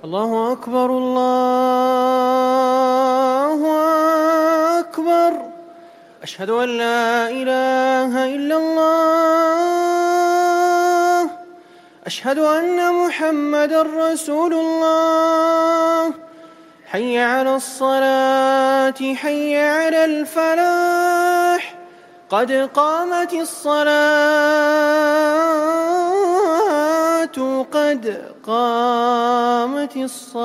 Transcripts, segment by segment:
الله أكبر الله أكبر. أشهد أن لا إله إلا الله. أشهد أن محمدًا رسول الله. حي على الصلاة حي على الفلاح. قد قامت الصلاة قد قامت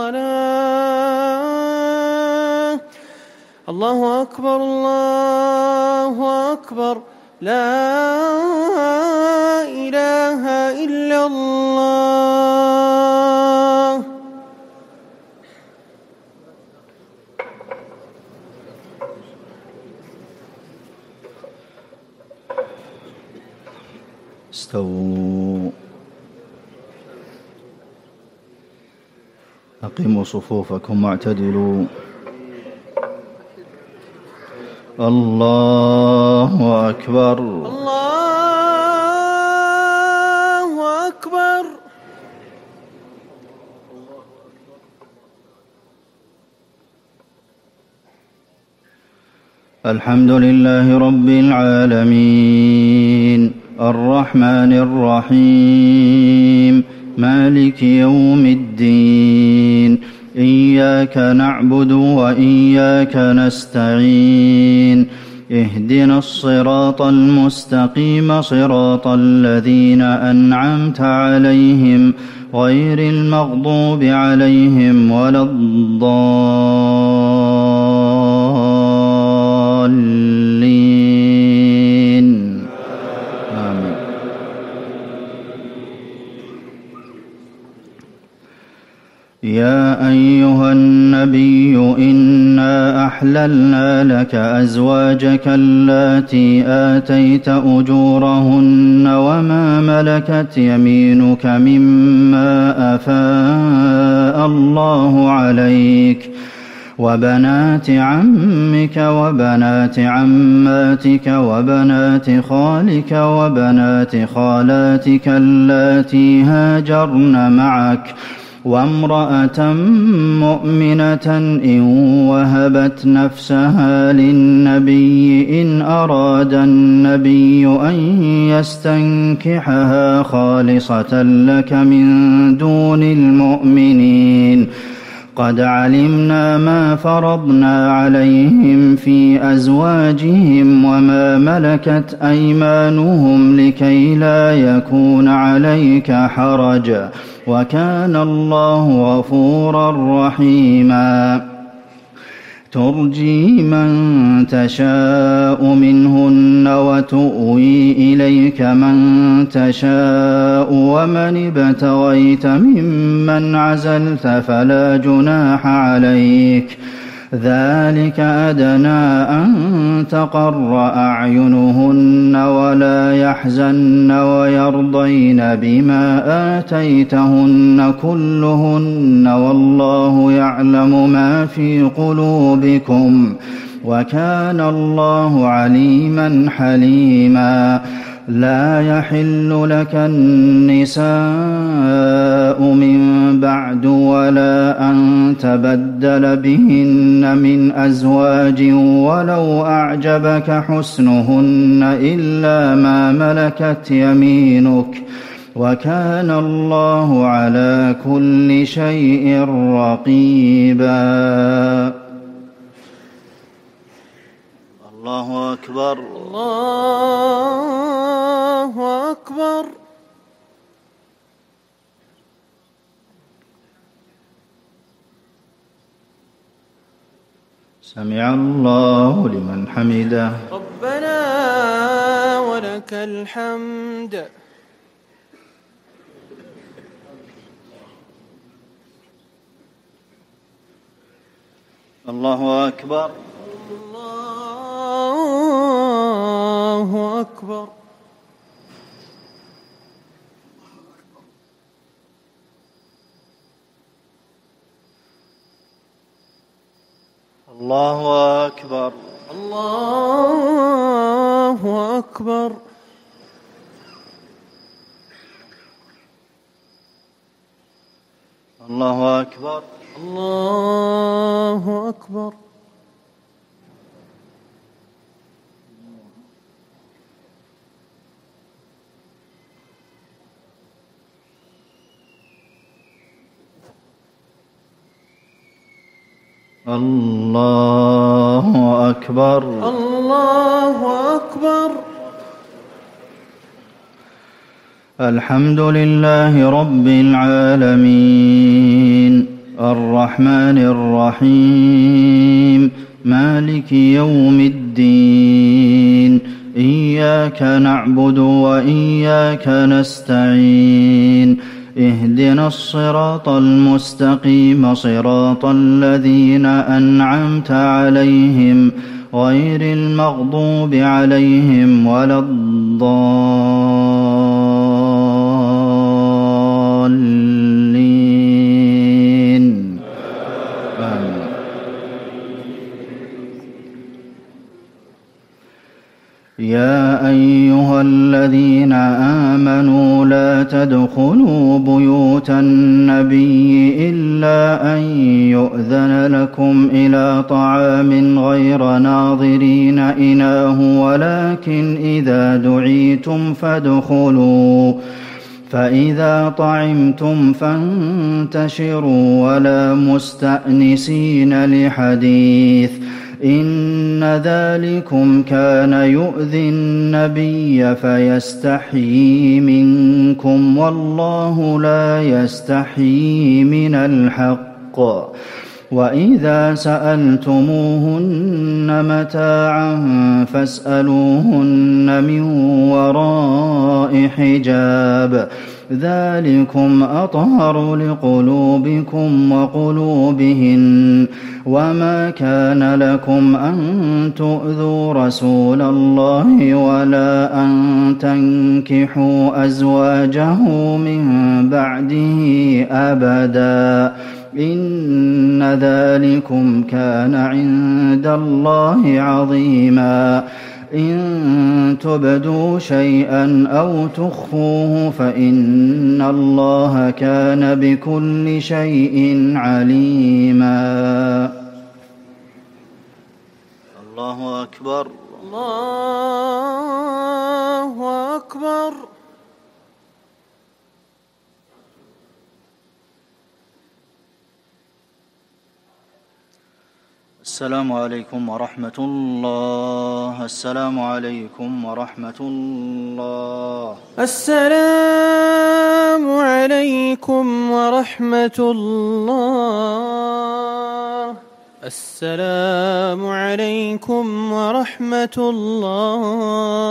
الصلاة. الله أكبر الله أكبر. لا إله إلا الله. استووا. أقيموا صفوفكم واعتدلوا. الله أكبر الله أكبر. الحمد لله رب العالمين الرحمن الرحيم مالك يوم الدين. إياك نعبد وإياك نستعين. اهدنا الصراط المستقيم صراط الذين أنعمت عليهم غير المغضوب عليهم ولا الضالين. آمين. يا أيها النبي إنا أحللنا لك أزواجك اللاتي آتيت أجورهن وما ملكت يمينك مما أفاء الله عليك وبنات عمك وبنات عماتك وبنات خالك وبنات خالاتك اللاتي هاجرن معك وامرأة مؤمنة إن وهبت نفسها للنبي إن أراد النبي أن يستنكحها خالصة لك من دون المؤمنين. قد علمنا ما فرضنا عليهم في أزواجهم وما ملكت أيمانهم لكي لا يكون عليك حرج وكان الله غفورا رحيما. ترجي من تشاء منهن وتؤوي إليك من تشاء ومن ابتغيت ممن عزلت فلا جناح عليك. ذلك أدنى أن تقر أعينهن ولا يحزن ويرضين بما آتيتهن كلهن والله يعلم ما في قلوبكم وكان الله عليما حليما. لا يحل لك النساء من بعد ولا أن تبدل بهن من أزواج ولو أعجبك حسنهن إلا ما ملكت يمينك وكان الله على كل شيء رقيبا. الله أكبر الله أكبر. سمع الله لمن حمده. ربنا ولك الحمد. الله أكبر الله أكبر. الله أكبر الله أكبر. الله أكبر. الله أكبر. الله أكبر. الله أكبر. الحمد لله رب العالمين الرحمن الرحيم مالك يوم الدين إياك نعبد وإياك نستعين اهدنا الصراط المستقيم صراط الذين أنعمت عليهم غير المغضوب عليهم ولا الضالين آمين. يا أيها الذين آمنوا لا تدخلوا بيوت النبي إلا أن يؤذن لكم إلى طعام غير ناظرين إناه ولكن إذا دعيتم فادخلوا فإذا طعمتم فانتشروا ولا مستأنسين لحديث إن ذلكم كان يؤذي النبي فيستحيي منكم والله لا يستحيي من الحق وإذا سألتموهن متاعا فاسألوهن من وراء حجاب ذلكم أطهر لقلوبكم وقلوبهن وما كان لكم أن تؤذوا رسول الله ولا أن تنكحوا أزواجه من بعده أبدا إن ذلكم كان عند الله عظيما إن تبدوا شيئا أو تخفوه فإن الله كان بكل شيء عليما. الله أكبر. الله أكبر. السلام عليكم ورحمة الله. السلام عليكم ورحمة الله. السلام عليكم ورحمة الله. السلام عليكم ورحمة الله.